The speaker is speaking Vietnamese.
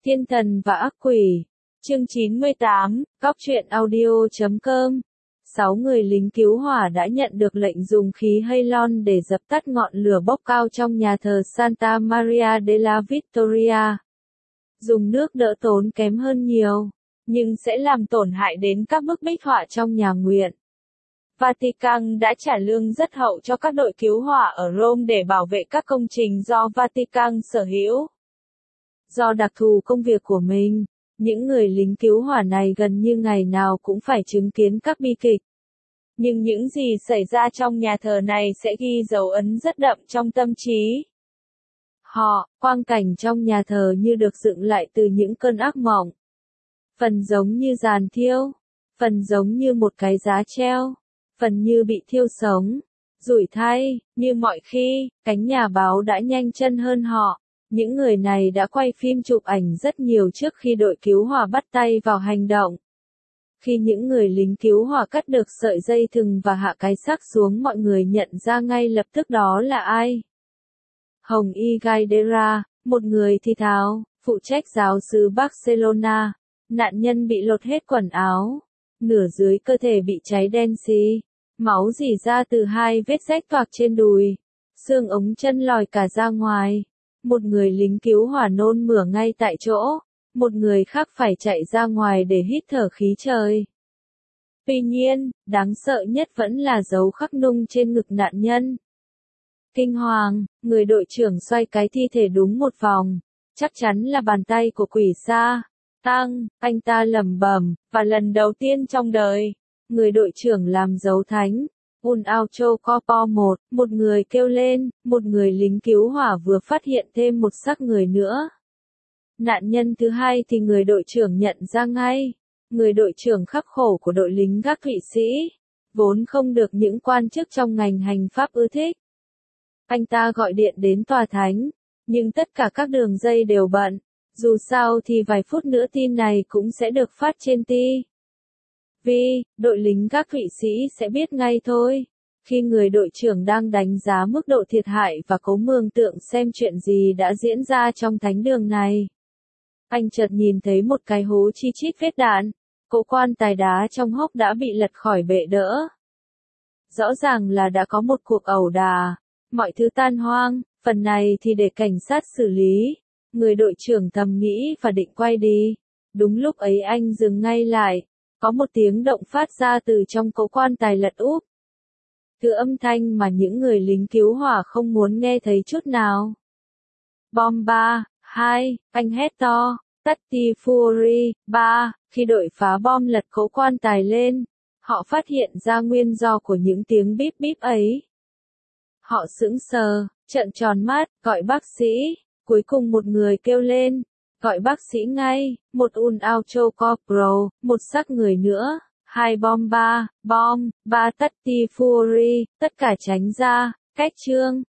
Thiên thần và ác quỷ. Chương 98, Góc truyện audio.com. 6 người lính cứu hỏa đã nhận được lệnh dùng khí Halon để dập tắt ngọn lửa bốc cao trong nhà thờ Santa Maria de la Victoria. Dùng nước đỡ tốn kém hơn nhiều, nhưng sẽ làm tổn hại đến các bức bích họa trong nhà nguyện. Vatican đã trả lương rất hậu cho các đội cứu hỏa ở Rome để bảo vệ các công trình do Vatican sở hữu. Do đặc thù công việc của mình, những người lính cứu hỏa này gần như ngày nào cũng phải chứng kiến các bi kịch. Nhưng những gì xảy ra trong nhà thờ này sẽ ghi dấu ấn rất đậm trong tâm trí quang cảnh trong nhà thờ như được dựng lại từ những cơn ác mộng. Phần giống như giàn thiêu, phần giống như một cái giá treo, phần như bị thiêu sống. Rủi thay, như mọi khi, cánh nhà báo đã nhanh chân hơn họ. Những người này đã quay phim chụp ảnh rất nhiều trước khi đội cứu hỏa bắt tay vào hành động. Khi những người lính cứu hỏa cắt được sợi dây thừng và hạ cái xác xuống, mọi người nhận ra ngay lập tức đó là ai. Hồng Y Gaidera, một người thi tháo, phụ trách giáo xứ Barcelona. Nạn nhân bị lột hết quần áo, nửa dưới cơ thể bị cháy đen xì, máu rỉ ra từ 2 vết rách toạc trên đùi, xương ống chân lòi cả ra ngoài. Một người lính cứu hỏa nôn mửa ngay tại chỗ, một người khác phải chạy ra ngoài để hít thở khí trời. Tuy nhiên, đáng sợ nhất vẫn là dấu khắc nung trên ngực nạn nhân. Kinh hoàng, người đội trưởng xoay cái thi thể đúng một vòng, chắc chắn là bàn tay của quỷ sa tăng, anh ta lẩm bẩm, và lần đầu tiên trong đời, người đội trưởng làm dấu thánh. Un auto corpo một người kêu lên, một người lính cứu hỏa vừa phát hiện thêm một xác người nữa. Nạn nhân thứ hai thì người đội trưởng nhận ra ngay, người đội trưởng khắc khổ của đội lính gác Thụy Sĩ, vốn không được những quan chức trong ngành hành pháp ưa thích. Anh ta gọi điện đến tòa thánh, nhưng tất cả các đường dây đều bận, dù sao thì vài phút nữa tin này cũng sẽ được phát trên TV. Đội lính gác Thụy Sĩ sẽ biết ngay thôi. Khi người đội trưởng đang đánh giá mức độ thiệt hại và cố mường tượng xem chuyện gì đã diễn ra trong thánh đường này, anh chợt nhìn thấy một cái hố chi chít vết đạn, cỗ quan tài đá trong hốc đã bị lật khỏi bệ đỡ. Rõ ràng là đã có một cuộc ẩu đả, mọi thứ tan hoang, phần này thì để cảnh sát xử lý. Người đội trưởng thầm nghĩ và định quay đi. Đúng lúc ấy anh dừng ngay lại, có một tiếng động phát ra từ trong cỗ quan tài lật úp. Thứ âm thanh mà những người lính cứu hỏa không muốn nghe thấy chút nào. Bom 3, 2, anh hét to, Tatti Fury, 3, khi đội phá bom lật cỗ quan tài lên, họ phát hiện ra nguyên do của những tiếng bíp bíp ấy. Họ sững sờ, trợn tròn mắt, gọi bác sĩ, cuối cùng một người kêu lên, gọi bác sĩ ngay, một un auto corporal, một xác người nữa. 2 bom 3, Tatti Fury, tất cả tránh ra, cách chương.